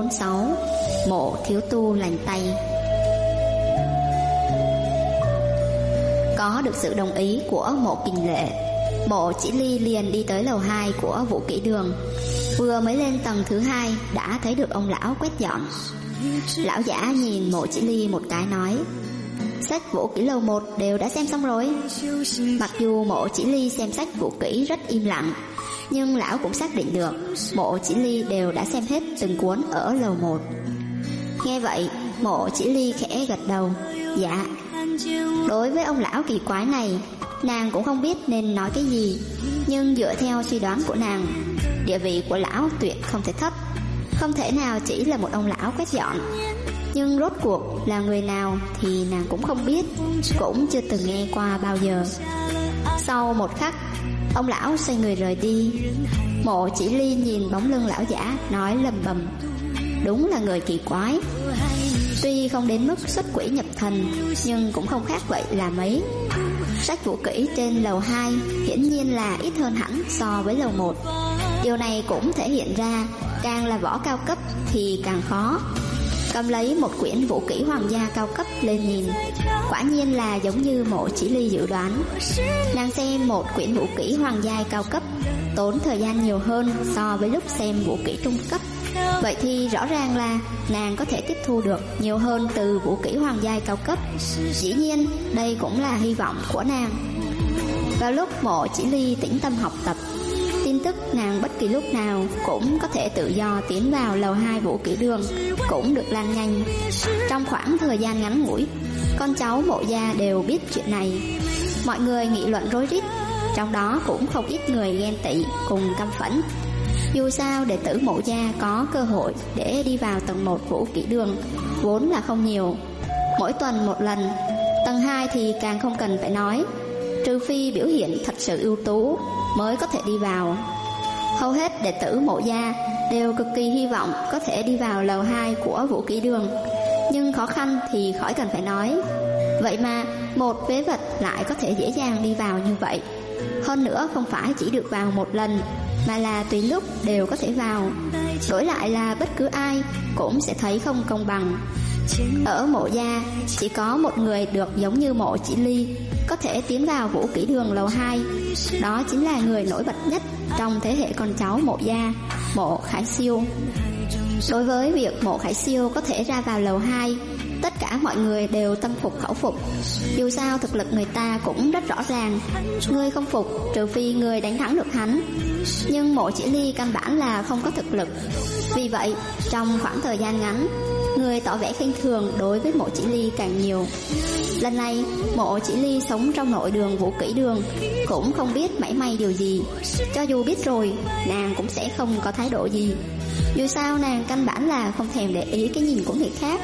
46. Mộ thiếu tu lành tay. Có được sự đồng ý của Mộ Kình Lệ, Mộ Chỉ Ly liền đi tới lầu 2 của Vũ Kỹ Đường. Vừa mới lên tầng thứ 2 đã thấy được ông lão quét dọn. Lão giả nhìn Mộ Chỉ Ly một cái nói: sách vũ kỹ lầu 1 đều đã xem xong rồi. Mặc dù Mộ Chỉ Ly xem sách vũ kỹ rất im lặng, nhưng lão cũng xác định được Mộ Chỉ Ly đều đã xem hết từng cuốn ở lầu 1. Nghe vậy, Mộ Chỉ Ly khẽ gật đầu: dạ. Đối với ông lão kỳ quái này, nàng cũng không biết nên nói cái gì, nhưng dựa theo suy đoán của nàng, địa vị của lão tuyệt không thể thấp, không thể nào chỉ là một ông lão quét dọn. Nhưng rốt cuộc là người nào thì nàng cũng không biết, cũng chưa từng nghe qua bao giờ. Sau một khắc, ông lão xoay người rời đi. Mộ Chỉ Ly nhìn bóng lưng lão giả, nói lầm bầm: đúng là người kỳ quái. Tuy không đến mức xuất quỷ nhập thần, nhưng cũng không khác vậy là mấy. Sách vũ kỹ trên lầu 2 hiển nhiên là ít hơn hẳn so với lầu 1. Điều này cũng thể hiện ra càng là võ cao cấp thì càng khó. Cầm lấy một quyển vũ kỹ hoàng gia cao cấp lên nhìn, quả nhiên là giống như Mộ Chỉ Ly dự đoán. Nàng xem một quyển vũ kỹ hoàng gia cao cấp tốn thời gian nhiều hơn so với lúc xem vũ kỹ trung cấp. Vậy thì rõ ràng là nàng có thể tiếp thu được nhiều hơn từ vũ kỹ hoàng gia cao cấp. Dĩ nhiên đây cũng là hy vọng của nàng. Vào lúc Mộ Chỉ Ly tĩnh tâm học tập, tin tức nàng bất kỳ lúc nào cũng có thể tự do tiến vào lầu 2 Vũ Kỹ Đường cũng được lan nhanh. Trong khoảng thời gian ngắn ngủi, con cháu Mộ gia đều biết chuyện này. Mọi người nghị luận rối rít, trong đó cũng không ít người ghen tị cùng căm phẫn. Dù sao đệ tử Mộ gia có cơ hội để đi vào tầng 1 Vũ Kỹ Đường vốn là không nhiều, mỗi tuần một lần. Tầng 2 thì càng không cần phải nói, trừ phi biểu hiện thật sự ưu tú mới có thể đi vào. Hầu hết đệ tử Mộ gia đều cực kỳ hy vọng có thể đi vào lầu 2 của Vũ Kỹ Đường, nhưng khó khăn thì khỏi cần phải nói. Vậy mà một phế vật lại có thể dễ dàng đi vào như vậy. Hơn nữa không phải chỉ được vào một lần, mà là tùy lúc đều có thể vào. Đổi lại là bất cứ ai cũng sẽ thấy không công bằng. Ở Mộ gia chỉ có một người được giống như Mộ Chỉ Ly có thể tiến vào Vũ Kỹ Đường lầu 2. Đó chính là người nổi bật nhất trong thế hệ con cháu Mộ gia, Mộ Khải Siêu. Đối với việc Mộ Khải Siêu có thể ra vào lầu 2, tất cả mọi người đều tâm phục khẩu phục. Dù sao thực lực người ta cũng rất rõ ràng, người không phục trừ phi người đánh thắng được hắn. Nhưng Mộ Chỉ Ly căn bản là không có thực lực. Vì vậy trong khoảng thời gian ngắn, người tỏ vẻ khinh thường đối với Mộ Chỉ Ly càng nhiều. Lần này Mộ Chỉ Ly sống trong nội đường Vũ Kỹ Đường cũng không biết mảy may điều gì. Cho dù biết rồi, nàng cũng sẽ không có thái độ gì. Dù sao nàng căn bản là không thèm để ý cái nhìn của người khác.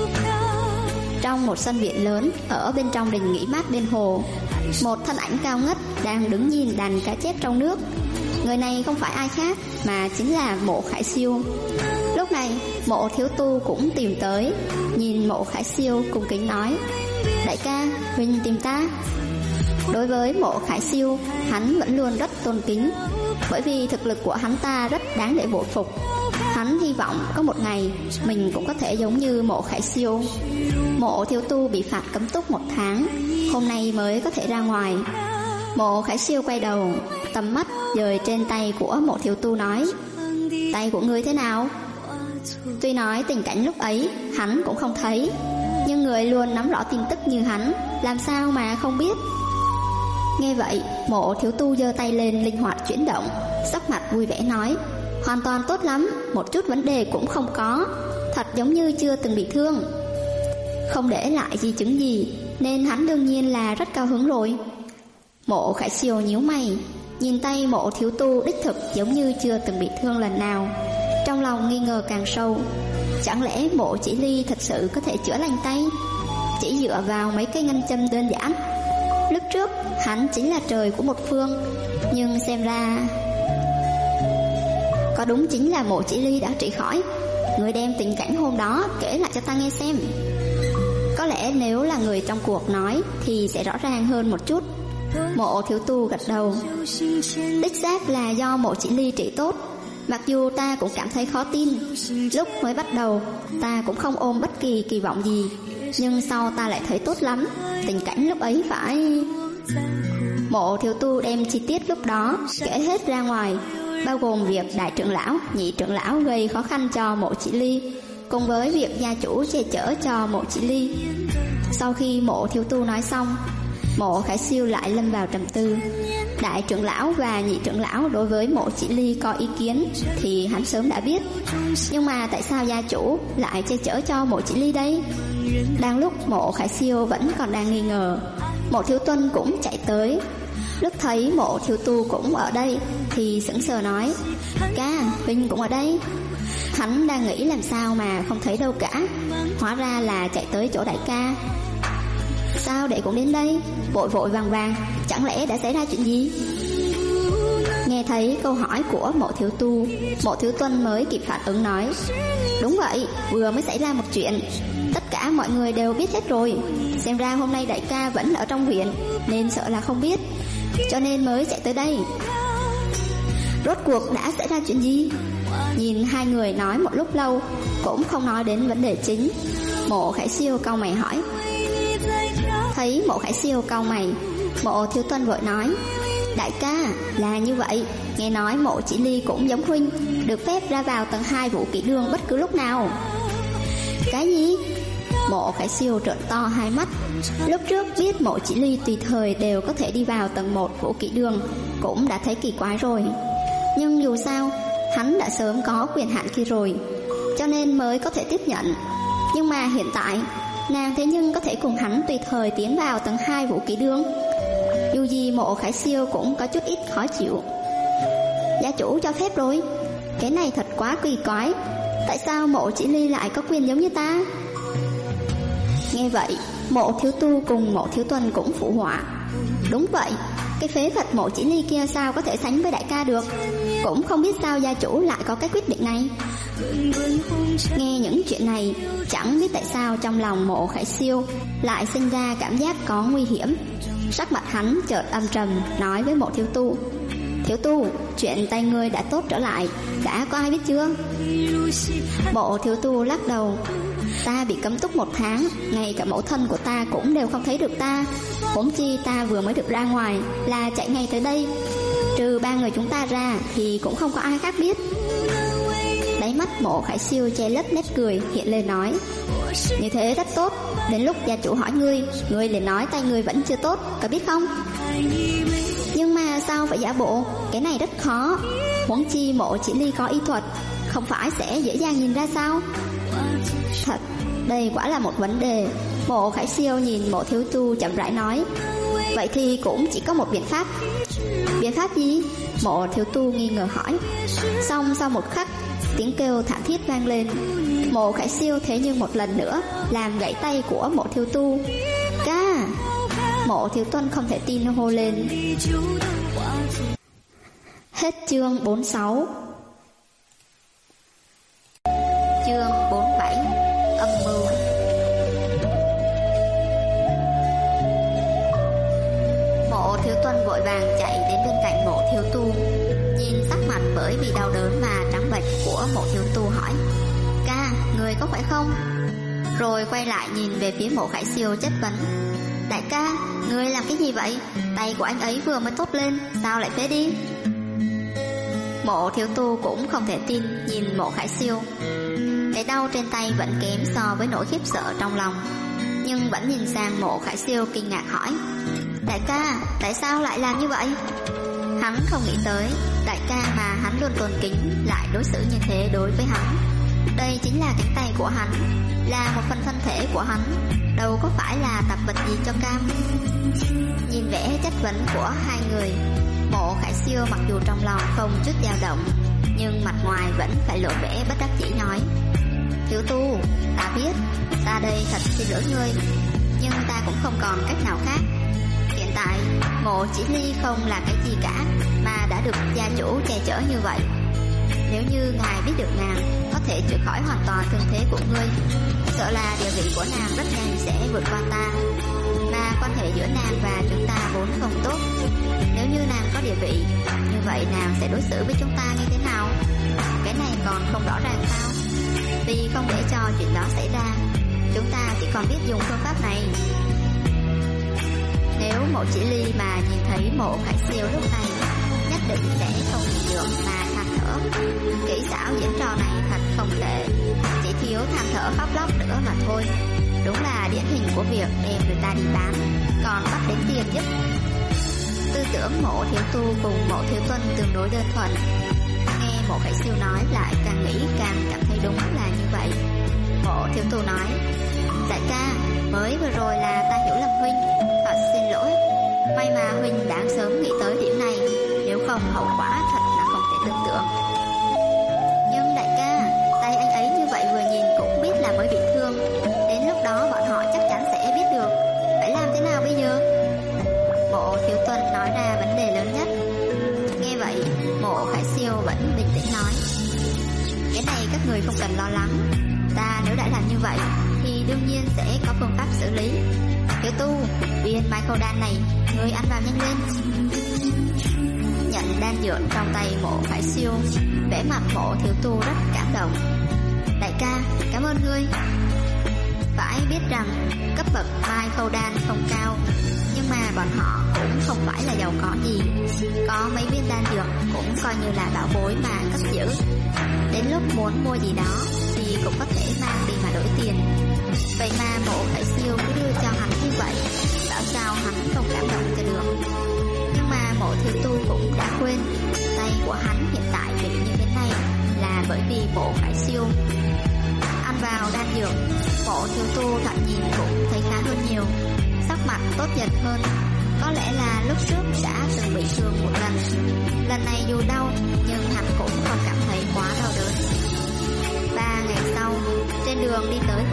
Trong một sân viện lớn ở bên trong đình nghỉ mát bên hồ, một thân ảnh cao ngất đang đứng nhìn đàn cá chép trong nước. Người này không phải ai khác mà chính là Mộ Khải Siêu. Lúc này Mộ thiếu tu cũng tìm tới, nhìn Mộ Khải Siêu cung kính nói: đại ca, huynh tìm ta. Đối với Mộ Khải Siêu, hắn vẫn luôn rất tôn kính, bởi vì thực lực của hắn ta rất đáng để bội phục. Hắn hy vọng có một ngày mình cũng có thể giống như Mộ Khải Siêu. Mộ thiếu tu bị phạt cấm túc 1 tháng, hôm nay mới có thể ra ngoài. Mộ Khải Siêu quay đầu, tầm mắt dời trên tay của Mộ thiếu tu nói: tay của ngươi thế nào? Tuy nói tình cảnh lúc ấy hắn cũng không thấy, nhưng người luôn nắm rõ tin tức như hắn, làm sao mà không biết. Nghe vậy, Mộ thiếu tu giơ tay lên linh hoạt chuyển động, sắc mặt vui vẻ nói: hoàn toàn tốt lắm, một chút vấn đề cũng không có, thật giống như chưa từng bị thương. Không để lại di chứng gì, nên hắn đương nhiên là rất cao hứng rồi. Mộ Khải Siêu nhíu mày, nhìn tay Mộ thiếu tu đích thực giống như chưa từng bị thương lần nào, trong lòng nghi ngờ càng sâu. Chẳng lẽ Mộ Chỉ Ly thật sự có thể chữa lành tay, chỉ dựa vào mấy cây ngân châm đơn giản? Lúc trước hắn chính là trời của một phương, nhưng xem ra có đúng chính là Mộ Chỉ Ly đã trị khỏi. Người đem tình cảnh hôm đó kể lại cho ta nghe xem. Có lẽ nếu là người trong cuộc nói thì sẽ rõ ràng hơn một chút. Mộ thiếu tu gật đầu. Đích xác là do Mộ Chỉ Ly trị tốt. Mặc dù ta cũng cảm thấy khó tin. Lúc mới bắt đầu ta cũng không ôm bất kỳ kỳ vọng gì, nhưng sau ta lại thấy tốt lắm. Tình cảnh lúc ấy phải... Mộ Thiếu Tu đem chi tiết lúc đó kể hết ra ngoài, bao gồm việc đại trưởng lão, nhị trưởng lão gây khó khăn cho Mộ Chỉ Ly, cùng với việc gia chủ che chở cho Mộ Chỉ Ly. Sau khi Mộ Thiếu Tu nói xong, Mộ Khải Siêu lại lâm vào trầm tư. Đại trưởng lão và nhị trưởng lão đối với Mộ Chỉ Ly có ý kiến thì hắn sớm đã biết, nhưng mà tại sao gia chủ lại che chở cho Mộ Chỉ Ly đây? Đang lúc Mộ Khải Siêu vẫn còn đang nghi ngờ, Mộ Thiếu Tuân cũng chạy tới. Lúc thấy Mộ Thiếu Tu cũng ở đây thì sững sờ nói: "Ca, Vinh cũng ở đây." Hắn đang nghĩ làm sao mà không thấy đâu cả, hóa ra là chạy tới chỗ đại ca. Sao đệ cũng đến đây? Vội vội vàng vàng, chẳng lẽ đã xảy ra chuyện gì? Nghe thấy câu hỏi của Mộ Thiếu Tu, Mộ Thiếu Tuân mới kịp phản ứng nói: "Đúng vậy, vừa mới xảy ra một chuyện, tất cả mọi người đều biết hết rồi. Xem ra hôm nay đại ca vẫn ở trong huyện, nên sợ là không biết, cho nên mới chạy tới đây." Rốt cuộc đã xảy ra chuyện gì? Nhìn hai người nói một lúc lâu cũng không nói đến vấn đề chính, Mộ Khải Siêu cau mày hỏi. Thấy Mộ Khải Siêu cau mày, Mộ Thiếu Tuân vội nói: "Đại ca, là như vậy, nghe nói Mộ Chỉ Ly cũng giống huynh, được phép ra vào tầng 2 Vũ Kỷ Đường bất cứ lúc nào." Cái gì? Mộ Khải Siêu trợn to hai mắt. Lúc trước biết Mộ Chỉ Ly tùy thời đều có thể đi vào tầng 1 Vũ Kỷ Đường cũng đã thấy kỳ quái rồi, nhưng dù sao hắn đã sớm có quyền hạn kia rồi, cho nên mới có thể tiếp nhận. Nhưng mà hiện tại nàng thế nhưng có thể cùng hắn tùy thời tiến vào tầng 2 Vũ Kỷ Đường. Dù gì Mộ Khải Siêu cũng có chút ít khó chịu. Gia chủ cho phép rồi, cái này thật quá kỳ quái. Tại sao Mộ Chỉ Ly lại có quyền giống như ta? Nghe vậy, Mộ Thiếu Tu cùng Mộ Thiếu Tuân cũng phụ họa. Đúng vậy, cái phế vật Mộ Chỉ Ly kia sao có thể sánh với đại ca được? Cũng không biết sao gia chủ lại có cái quyết định này. Nghe những chuyện này, chẳng biết tại sao trong lòng Mộ Khải Siêu lại sinh ra cảm giác có nguy hiểm. Sắc mặt hắn chợt âm trầm, nói với Mộ Thiếu Tu: "Thiếu Tu, chuyện tay ngươi đã tốt trở lại, đã có ai biết chưa?" Mộ Thiếu Tu lắc đầu: "Ta bị cấm túc 1 tháng, ngay cả mẫu thân của ta cũng đều không thấy được ta. Huống chi ta vừa mới được ra ngoài là chạy ngay tới đây, trừ 3 người chúng ta ra thì cũng không có ai khác biết." Đáy mắt Mộ Khải Siêu che lấp nét cười hiện lên nói: "Như thế rất tốt, đến lúc gia chủ hỏi ngươi liền nói tay ngươi vẫn chưa tốt, có biết không?" "Nhưng mà sao phải giả bộ, cái này rất khó. Huống chi Mộ Chỉ Ly có y thuật, không phải sẽ dễ dàng nhìn ra sao?" Thật, đây quả là một vấn đề. Mộ Khải Siêu nhìn Mộ Thiếu Tu chậm rãi nói: "Vậy thì cũng chỉ có một biện pháp." "Biện pháp gì?" Mộ Thiếu Tu nghi ngờ hỏi. Xong sau một khắc, tiếng kêu thảm thiết vang lên. Mộ Khải Siêu thế nhưng một lần nữa làm gãy tay của Mộ Thiếu Tu. "Ca!" Mộ Thiếu Tuân không thể tin hô lên. Hết chương 46. Chương 47. Âm mưu. Mộ Thiếu Tuân vội vàng chạy đến bên cạnh Mộ Thiếu Tu, nhìn sắc mặt bởi vì đau đớn mà trắng bệch của Mộ Thiếu Tu hỏi: "Ca, người có khỏe không?" Rồi quay lại nhìn về phía Mộ Khải Siêu chất vấn: "Đại ca, người làm cái gì vậy? Tay của anh ấy vừa mới tốt lên, sao lại phế đi?" Mộ Thiếu Tu cũng không thể tin nhìn Mộ Khải Siêu. Cái đau trên tay vẫn kém so với nỗi khiếp sợ trong lòng, nhưng vẫn nhìn sang Mộ Khải Siêu kinh ngạc hỏi: "Đại ca, tại sao lại làm như vậy?" Hắn không nghĩ tới đại ca mà hắn luôn tôn kính lại đối xử như thế đối với hắn. Đây chính là cánh tay của hắn, là một phần thân thể của hắn, đâu có phải là tập vật gì cho cam. Nhìn vẻ chất vấn của hai người, Mộ Khải Siêu mặc dù trong lòng không chút dao động, nhưng mặt ngoài vẫn phải lộ vẻ bất đắc dĩ nói: "Thiếu Tu, ta biết, ta đây thật xin lỗi ngươi, nhưng ta cũng không còn cách nào khác. Hiện tại Mộ Chỉ Ly không là cái gì cả, mà đã được gia chủ che chở như vậy. Nếu như ngài biết được nàng có thể chữa khỏi hoàn toàn thương thế của ngươi, sợ là địa vị của nàng rất nhanh sẽ vượt qua ta. Mà quan hệ giữa nàng và chúng ta vốn không tốt. Nếu như nàng có địa vị, như vậy nàng sẽ đối xử với chúng ta như thế nào? Cái này còn không rõ ràng sao? Vì không để cho chuyện đó xảy ra, chúng ta chỉ còn biết dùng phương pháp này. Nếu Mộ Chỉ Ly mà nhìn thấy Mộ Khải Siêu lúc này, nhất định sẽ không nhịn được mà than thở. Kỹ xảo diễn trò này thật không tệ, chỉ thiếu than thở khóc lóc nữa mà thôi. Đúng là điển hình của việc đem người ta đi bán, còn bắt đến tiền giúp. Tư tưởng Mộ Thiếu Tu cùng Mộ Thiếu Tuân tương đối đơn thuần. Nghe Mộ Khải Siêu nói lại càng nghĩ càng cảm thấy đúng là như vậy. Mộ Thiếu Tu nói: đại ca, mới vừa rồi là ta hiểu lầm huynh, thật xin lỗi. May mà huynh đã sớm nghĩ tới điểm này, nếu không hậu quả thật là không thể tưởng tượng. Nhưng đại ca, tay anh ấy như vậy vừa nhìn cũng biết là mới bị thương, đến lúc đó bọn họ chắc chắn sẽ biết được. Phải làm thế nào bây giờ? Mộ Thiếu Tuân nói ra vấn đề lớn nhất. Nghe vậy, Mộ Khải Siêu vẫn bình tĩnh nói: cái này các người không cần lo lắng. Ta nếu đã làm như vậy thì đương nhiên sẽ có phương pháp xử lý. Thiếu Tu, viên Michael đan này, người ăn vào nhanh lên. Nhận đan dược trong tay Mộ Khải Siêu, vẻ mặt Mộ Thiếu Tu rất cảm động. Đại ca, cảm ơn ngươi. Phải biết rằng cấp bậc Michael đan không cao, nhưng mà bọn họ cũng không phải là giàu có gì. Có mấy viên đan dược cũng coi như là bảo bối mà cất giữ. Đến lúc muốn mua gì đó thì cũng có thể mang đi mà đổi tiền. Vậy mà Mộ Khải Siêu cứ đưa cho hắn như vậy, bảo sao hắn không cảm động cho được. Nhưng mà Mộ Thiếu Tu cũng đã quên, tay của hắn hiện tại bị như thế này là bởi vì Mộ Khải Siêu. Ăn vào đan dược, Mộ Thiếu Tu thoạt nhìn cũng thấy khá hơn nhiều, sắc mặt tốt dần hơn. Có lẽ là lúc trước đã từng bị thương một lần. Lần này dù đau nhưng hắn cũng không cảm thấy quá đau đớn. 3 ngày sau, trên đường đi tới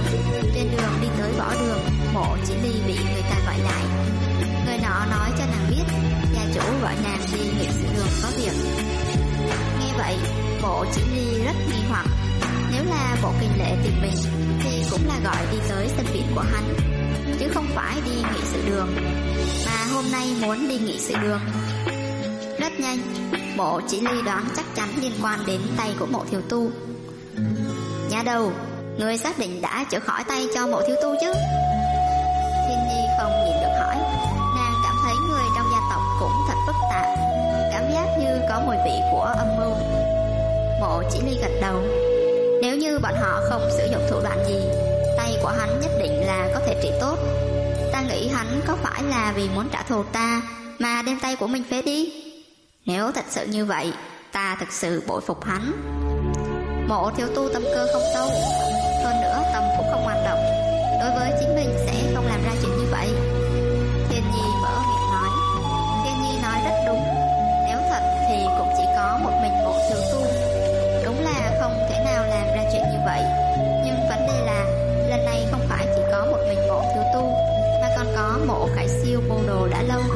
võ đường, Mộ Chỉ Ly bị người ta gọi lại. Người nọ nói cho nàng biết gia chủ gọi nàng đi nghị sự đường có việc. Nghe vậy, Mộ Chỉ Ly rất nghi hoặc. Nếu là Mộ Kình Lệ tìm mình thì cũng là gọi đi tới sân viện của hắn, chứ không phải đi nghị sự đường. Mà hôm nay muốn đi nghị sự đường. Rất nhanh, Mộ Chỉ Ly đoán chắc chắn liên quan đến tay của Mộ Thiếu Tu. Nhà đầu, người xác định đã chữa khỏi tay cho Mộ Thiếu Tu chứ? Thiên Nhi không nhìn được hỏi. Nàng cảm thấy người trong gia tộc cũng thật phức tạp, cảm giác như có mùi vị của âm mưu. Mộ Chỉ Ly gật đầu. Nếu như bọn họ không sử dụng thủ đoạn gì, tay của hắn nhất định là có thể trị tốt. Ta nghĩ hắn có phải là vì muốn trả thù ta mà đem tay của mình phế đi? Nếu thật sự như vậy, ta thực sự bội phục hắn. Mộ Thiếu Tu tâm cơ không sâu, hơn nữa tâm cũng không hoạt động, đối với chính mình sẽ không làm ra chuyện như vậy. Thiên Nhi mở miệng nói. Thiên Nhi nói rất đúng. Nếu thật thì cũng chỉ có một mình Mộ Thiếu Tu. Đúng là không thể nào làm ra chuyện như vậy. Nhưng vấn đề là lần này không phải chỉ có một mình Mộ Thiếu Tu, mà còn có Mộ Khải Siêu mưu đồ đã lâu.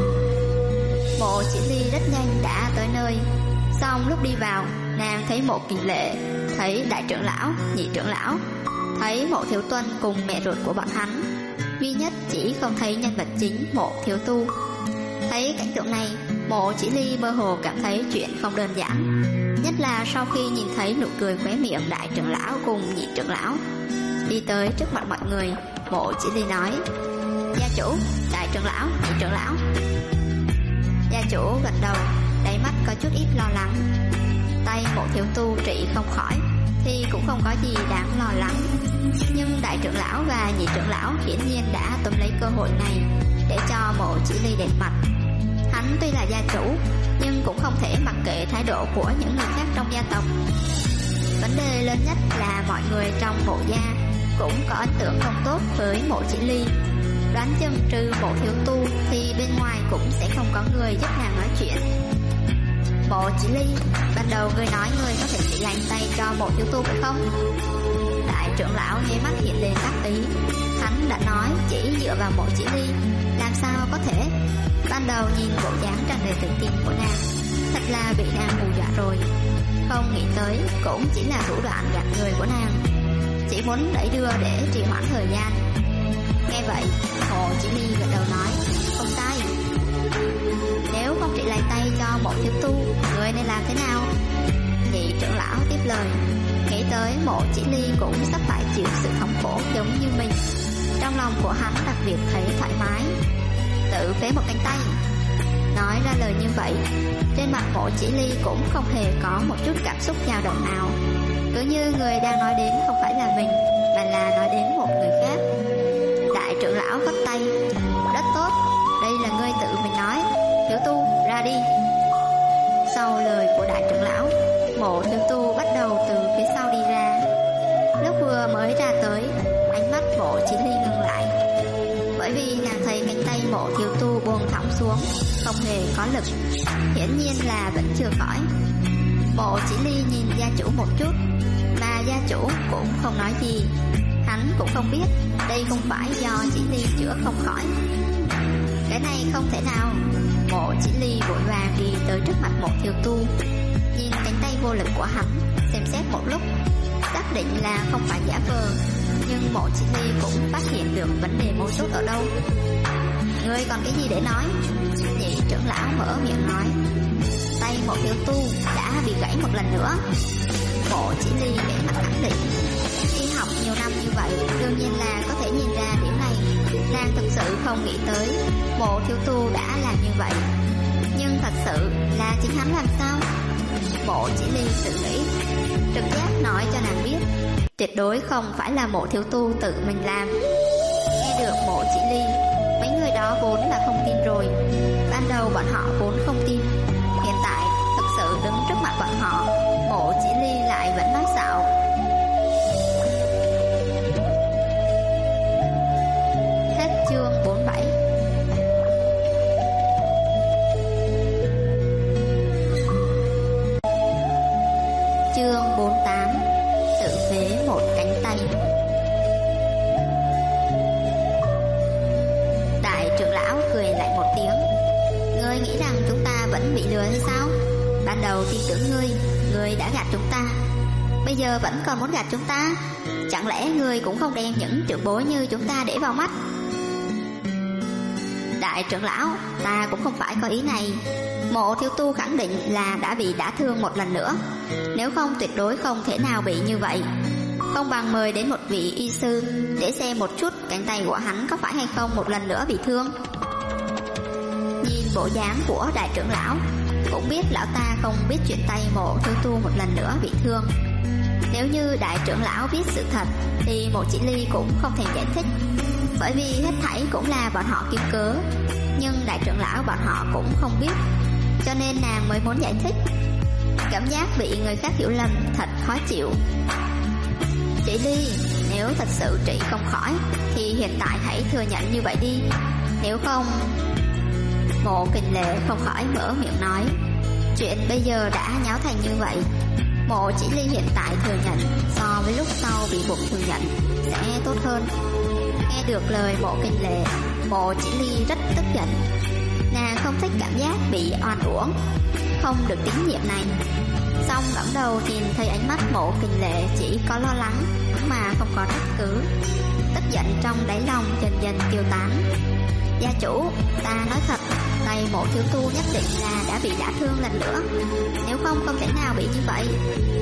Mộ Chỉ Ly rất nhanh đã tới nơi. Xong lúc đi vào, nàng thấy Mộ Kình Lệ, thấy đại trưởng lão, nhị trưởng lão, thấy Mộ Thiếu Tuân cùng mẹ ruột của bọn hắn. Duy nhất chỉ không thấy nhân vật chính Mộ Thiếu Tu. Thấy cảnh tượng này, Mộ Chỉ Ly mơ hồ cảm thấy chuyện không đơn giản, nhất là sau khi nhìn thấy nụ cười khóe miệng đại trưởng lão cùng nhị trưởng lão. Đi tới trước mặt mọi người, Mộ Chỉ Ly nói: gia chủ, đại trưởng lão, nhị trưởng lão. Gia chủ gật đầu, đáy mắt có chút ít lo lắng. Tay Mộ Thiếu Tu trị không khỏi thì cũng không có gì đáng lo lắng. Nhưng đại trưởng lão và nhị trưởng lão hiển nhiên đã tóm lấy cơ hội này để cho Mộ Chỉ Ly đẹp mặt. Hắn tuy là gia chủ nhưng cũng không thể mặc kệ thái độ của những người khác trong gia tộc. Vấn đề lớn nhất là mọi người trong Mộ gia cũng có ấn tượng không tốt với Mộ Chỉ Ly. Đoán chừng trừ Mộ Thiếu Tu thì bên ngoài cũng sẽ không có người giúp nàng nói chuyện. Mộ Chỉ Ly, ban đầu ngươi nói ngươi có thể chỉ lành tay cho Mộ Thiếu Tu phải không? Đại trưởng lão nháy mắt hiện lên đắc ý. Hắn đã nói chỉ dựa vào Mộ Chỉ Ly, làm sao có thể? Ban đầu nhìn bộ dáng tràn đầy tự tin của nàng, thật là bị nàng hù dọa rồi. Không nghĩ tới cũng chỉ là thủ đoạn gạt người của nàng, chỉ muốn đẩy đưa để trì hoãn thời gian. Nghe vậy, Mộ Chỉ Ly gật đầu nói: Mộ thiếu tu, người nên làm thế nào? Nhị trưởng lão tiếp lời. Nghĩ tới Mộ Chỉ Ly cũng sắp phải chịu sự thống khổ giống như mình, trong lòng của hắn đặc biệt thấy thoải mái. Tự phế một cánh tay. Nói ra lời như vậy, trên mặt Mộ Chỉ Ly cũng không hề có một chút cảm xúc dao động nào, cứ như người đang nói đến không phải là mình, mà là nói đến một người khác. Đại trưởng lão vắt tay. Rất tốt, đây là ngươi tự mình nói. Thiếu tu, ra đi. Sau lời của đại trưởng lão, Mộ thiếu tu bắt đầu từ phía sau đi ra. Lúc vừa mới ra tới, ánh mắt Mộ Chỉ Ly ngừng lại, bởi vì nàng thấy cánh tay Mộ thiếu tu buông thõng xuống, không hề có lực, hiển nhiên là vẫn chưa khỏi. Mộ Chỉ Ly nhìn gia chủ một chút, mà gia chủ cũng không nói gì. Hắn cũng không biết đây không phải do Chỉ Ly chữa không khỏi. Cái này không thể nào. Mộ Chỉ Ly vội vàng đi tới trước mặt Mộ thiếu tu, nhìn cánh tay vô lực của hắn, xem xét một lúc, xác định là không phải giả vờ. Nhưng Mộ Chỉ Ly cũng phát hiện được vấn đề mấu chốt ở đâu. Ngươi còn cái gì để nói? Nhị trưởng lão mở miệng nói. Tay Mộ thiếu tu đã bị gãy một lần nữa. Mộ Chỉ Ly vẻ mặt khẳng định. Y học nhiều năm như vậy, đương nhiên là có thể nhìn ra điểm này. Nàng thực sự không nghĩ tới Mộ thiếu tu đã làm như vậy. Nhưng thật sự là chính hắn làm sao? Mộ Chỉ Ly tự nghĩ. Trực giác nói cho nàng biết tuyệt đối không phải là Mộ thiếu tu tự mình làm. Nghe được Mộ Chỉ Ly, mấy người đó vốn là không tin rồi. Ban đầu bọn họ vốn không tin, hiện tại thực sự đứng trước mặt bọn họ, Mộ Chỉ Ly lại vẫn nói xạo. Hết chương 47. Chương 48. Tự phế một cánh tay. Đại trưởng lão cười lại một tiếng. Ngươi nghĩ rằng chúng ta vẫn bị lừa hay sao? Ban đầu tin tưởng ngươi đã gạt chúng ta, bây giờ vẫn còn muốn gạt chúng ta. Chẳng lẽ ngươi cũng không đem những trưởng bối như chúng ta để vào mắt? Đại trưởng lão, ta cũng không phải có ý này. Mộ thiếu tu khẳng định là đã bị đả thương một lần nữa, nếu không tuyệt đối không thể nào bị như vậy. Không bằng mời đến một vị y sư để xem một chút cánh tay của hắn có phải hay không một lần nữa bị thương. Nhìn bộ dáng của đại trưởng lão, cũng biết lão ta không biết chuyện tay Mộ thiếu tu một lần nữa bị thương. Nếu như đại trưởng lão biết sự thật thì Mộ Chỉ Ly cũng không thể giải thích, bởi vì hết thảy cũng là bọn họ kiếm cớ. Nhưng đại trưởng lão bọn họ cũng không biết, cho nên nàng mới muốn giải thích. Cảm giác bị người khác hiểu lầm thật khó chịu. Chỉ Ly, nếu thật sự trị không khỏi thì hiện tại hãy thừa nhận như vậy đi. Nếu không... Mộ Kình Lệ không khỏi mở miệng nói. Chuyện bây giờ đã nháo thành như vậy, Mộ Chỉ Ly hiện tại thừa nhận so với lúc sau bị buộc thừa nhận sẽ tốt hơn. Nghe được lời Mộ Kình Lệ, Mộ Chỉ Ly rất tức giận. Nàng không thích cảm giác bị oan uổng, không được tín nhiệm này. Xong ngẩng đầu nhìn thấy ánh mắt Mộ Kình Lệ chỉ có lo lắng mà không có trách cứ. Tức giận trong đáy lòng dần dần tiêu tán. Gia chủ, ta nói thật, tay Mộ thiếu tu nhất định là đã bị đả thương lần nữa, nếu không không thể nào bị như vậy.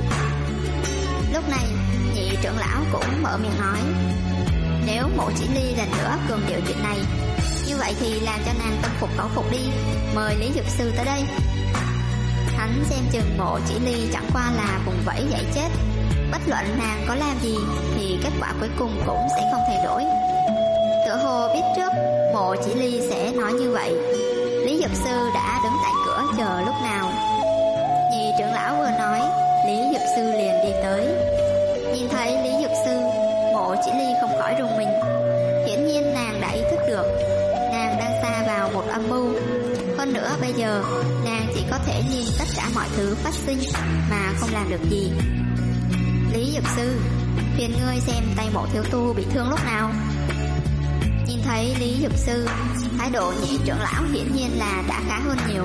Lúc này nhị trưởng lão cũng mở miệng nói. Nếu Mộ Chỉ Ly lần nữa cường điệu chuyện này, như vậy thì làm cho nàng tâm phục khẩu phục đi, mời Lý Dược Sư tới đây. Hắn xem chừng Mộ Chỉ Ly chẳng qua là vùng vẫy dạy chết, bất luận nàng có làm gì thì kết quả cuối cùng cũng sẽ không thay đổi. Tựa hồ biết trước Mộ Chỉ Ly sẽ nói như vậy, Lý Dược Sư đã đứng tại cửa chờ lúc nào. Nhị trưởng lão vừa nói, Lý Dược Sư liền đi tới. Nhìn thấy Lý Dược Sư, Mộ Chỉ Ly không khỏi rùng mình. Hiển nhiên nàng đã ý thức được nàng đang sa vào một âm mưu. Hơn nữa bây giờ nàng chỉ có thể nhìn tất cả mọi thứ phát sinh mà không làm được gì. Lý Dược Sư, phiền ngươi xem tay Mộ thiếu tu bị thương lúc nào. Nhìn thấy Lý Dược Sư, thái độ nhị trưởng lão hiển nhiên là đã khá hơn nhiều.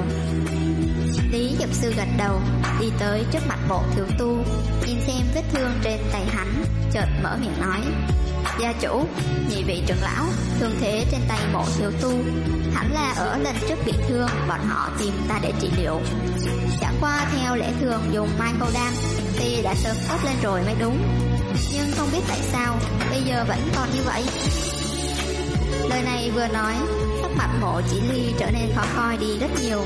Lý Dược Sư gật đầu, đi tới trước mặt Mộ thiếu tu, nhìn xem vết thương trên tay hắn, chợt mở miệng nói. Gia chủ, nhị vị trưởng lão, thương thế trên tay Mộ thiếu tu hẳn là ở lần trước bị thương bọn họ tìm ta để trị liệu. Chẳng qua theo lẽ thường dùng mai khâu đan thì đã sớm tốt lên rồi mới đúng, nhưng không biết tại sao bây giờ vẫn còn như vậy. Lời này vừa nói, sắc mặt Mộ Chỉ Ly trở nên khó coi đi rất nhiều.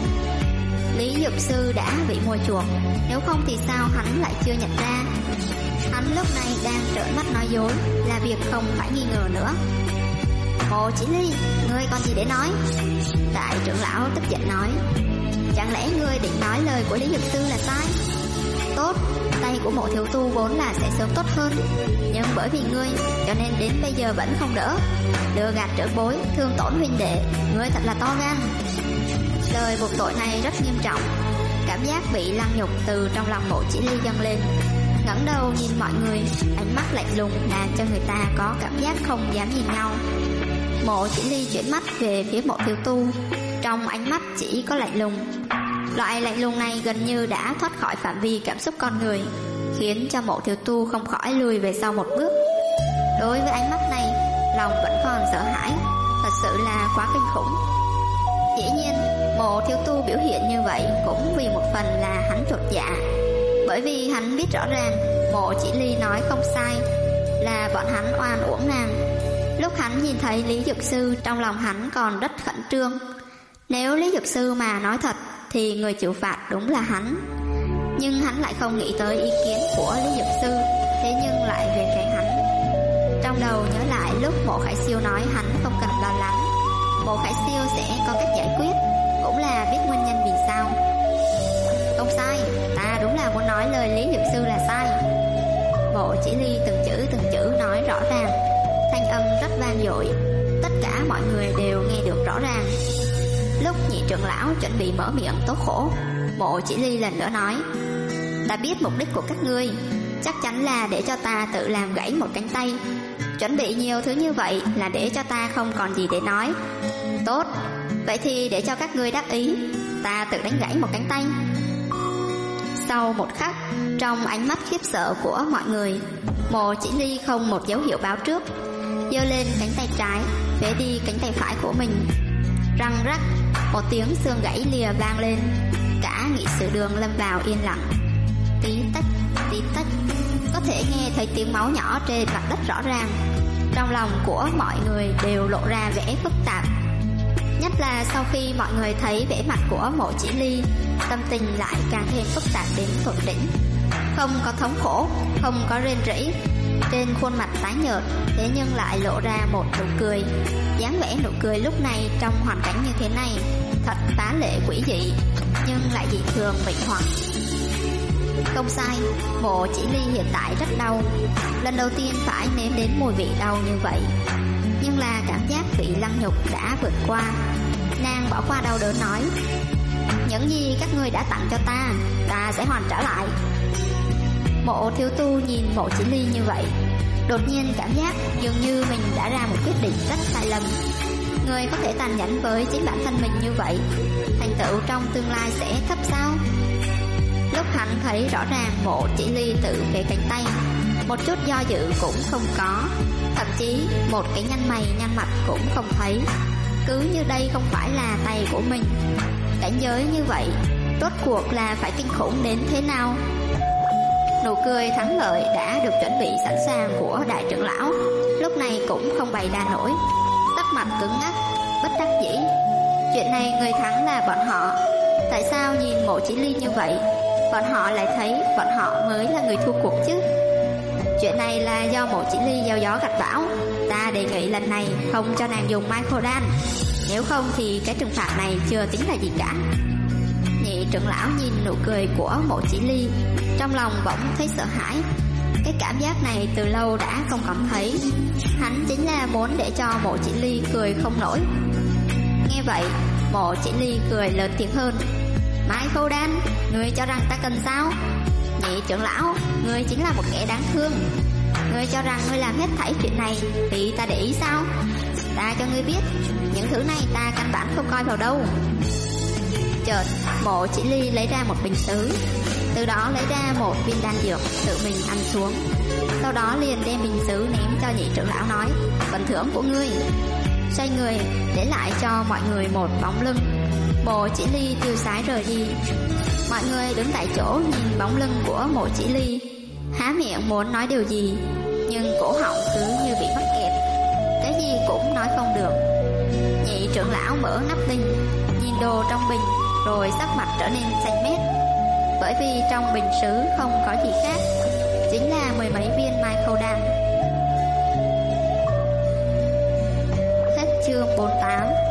Lý Dược Sư đã bị mua chuộc, nếu không thì sao hắn lại chưa nhận ra. Hắn lúc này đang trợn mắt nói dối, là việc không phải nghi ngờ nữa. Mộ Chỉ Ly, ngươi còn gì để nói? Đại trưởng lão tức giận nói, chẳng lẽ ngươi định nói lời của Lý Dược Sư là sai? Tốt, tay của Mộ thiếu tu vốn là sẽ sớm tốt hơn, nhưng bởi vì ngươi cho nên đến bây giờ vẫn không đỡ. Lừa gạt trưởng bối, thương tổn huynh đệ, ngươi thật là to gan. Lời buộc tội này rất nghiêm trọng. Cảm giác bị lăng nhục từ trong lòng Mộ Chỉ Ly dâng lên. Ngẩng đầu nhìn mọi người, ánh mắt lạnh lùng làm cho người ta có cảm giác không dám nhìn nhau. Mộ Chỉ Ly chuyển mắt về phía Mộ thiếu tu, trong ánh mắt chỉ có lạnh lùng. Loại lạnh lùng này gần như đã thoát khỏi phạm vi cảm xúc con người, khiến cho Mộ thiếu tu không khỏi lùi về sau một bước. Đối với ánh mắt này, lòng vẫn còn sợ hãi, thật sự là quá kinh khủng. Dĩ nhiên, Mộ thiếu tu biểu hiện như vậy cũng vì một phần là hắn chột dạ, bởi vì hắn biết rõ ràng Mộ Chỉ Ly nói không sai, là bọn hắn oan uổng nàng. Lúc hắn nhìn thấy Lý Dược Sư, trong lòng hắn còn rất khẩn trương. Nếu Lý Dược Sư mà nói thật thì người chịu phạt đúng là hắn, nhưng hắn lại không nghĩ tới ý kiến của Lý Dược Sư, thế nhưng lại về phe hắn. Trong đầu nhớ lại lúc Mộ Khải Siêu nói hắn không cần lo lắng, Mộ Khải Siêu sẽ có cách giải quyết, cũng là biết nguyên nhân vì sao. Không sai, ta đúng là muốn nói lời Lý Dược Sư là sai. Mộ Chỉ Ly từng chữ nói rõ ràng, thanh âm rất vang dội, tất cả mọi người đều nghe được rõ ràng. Lúc nhị trưởng lão chuẩn bị mở miệng tố khổ, Mộ Chỉ Ly lần nữa nói, ta biết mục đích của các ngươi, chắc chắn là để cho ta tự làm gãy một cánh tay. Chuẩn bị nhiều thứ như vậy là để cho ta không còn gì để nói. Tốt, vậy thì để cho các ngươi đáp ý, ta tự đánh gãy một cánh tay. Sau một khắc, trong ánh mắt khiếp sợ của mọi người, Mộ Chỉ Ly không một dấu hiệu báo trước, giơ lên cánh tay trái, phế đi cánh tay phải của mình. Răng rắc, một tiếng xương gãy lìa vang lên, cả nghị sự đường lâm vào yên lặng. Tí tách, có thể nghe thấy tiếng máu nhỏ trên mặt đất rõ ràng. Trong lòng của mọi người đều lộ ra vẻ phức tạp, nhất là sau khi mọi người thấy vẻ mặt của Mộ Chỉ Ly, tâm tình lại càng thêm phức tạp đến tột đỉnh. Không có thống khổ, không có rên rỉ, trên khuôn mặt tái nhợt, thế nhưng lại lộ ra một nụ cười. Dáng vẻ nụ cười lúc này trong hoàn cảnh như thế này thật phá lệ quỷ dị, nhưng lại dị thường mịn hoặc. Không sai, Mộ Chỉ Ly hiện tại rất đau, lần đầu tiên phải nếm đến mùi vị đau như vậy. Nhưng là cảm giác bị lăng nhục đã vượt qua. Nàng bỏ qua đau đớn nói, những gì các ngươi đã tặng cho ta, ta sẽ hoàn trả lại. Mộ thiếu tu nhìn Mộ Chỉ Ly như vậy, đột nhiên cảm giác dường như mình đã ra một quyết định rất sai lầm. Người có thể tàn nhẫn với chính bản thân mình như vậy, thành tựu trong tương lai sẽ thấp sao? Lúc hắn thấy rõ ràng Mộ Chỉ Ly tự về cánh tay, một chút do dự cũng không có, thậm chí một cái nhăn mày nhăn mặt cũng không thấy, cứ như đây không phải là tay của mình. Cảnh giới như vậy, rốt cuộc là phải kinh khủng đến thế nào? Nụ cười thắng lợi đã được chuẩn bị sẵn sàng của đại trưởng lão lúc này cũng không bày ra nổi, sắc mặt cứng ngắc, bất đắc dĩ. Chuyện này người thắng là bọn họ, tại sao nhìn Mộ Chỉ Ly như vậy, bọn họ lại thấy bọn họ mới là người thua cuộc chứ? Chuyện này là do Mộ Chỉ Ly gieo gió gặt bão, ta đề nghị lần này không cho nàng dùng mai khô đan, nếu không thì cái trừng phạt này chưa tính là gì cả. Nhị trưởng lão nhìn nụ cười của Mộ Chỉ Ly, trong lòng bỗng thấy sợ hãi. Cái cảm giác này từ lâu đã không còn thấy. Hắn chính là muốn để cho Mộ Chỉ Ly cười không nổi. Nghe vậy, Mộ Chỉ Ly cười lớn tiếng hơn, mai khô đan, ngươi cho rằng ta cần sao? Nhị trưởng lão, ngươi chính là một kẻ đáng thương. Ngươi cho rằng ngươi làm hết thảy chuyện này thì ta để ý sao? Ta cho ngươi biết, những thứ này ta căn bản không coi vào đâu. Chợt, Mộ Chỉ Ly lấy ra một bình sứ, từ đó lấy ra một viên đan dược, tự mình ăn xuống. Sau đó liền đem bình sứ ném cho nhị trưởng lão nói: phần thưởng của ngươi. Xoay người để lại cho mọi người một bóng lưng. Mộ Chỉ Ly tiêu sái rời đi. Mọi người đứng tại chỗ nhìn bóng lưng của Mộ Chỉ Ly, há miệng muốn nói điều gì, nhưng cổ họng cứ như bị mắc kẹt, cái gì cũng nói không được. Nhị trưởng lão mở nắp bình, nhìn đồ trong bình, rồi sắc mặt trở nên xanh mét, bởi vì trong bình sứ không có gì khác, chính là 10 mấy viên mai khâu đan. Hết chương 48.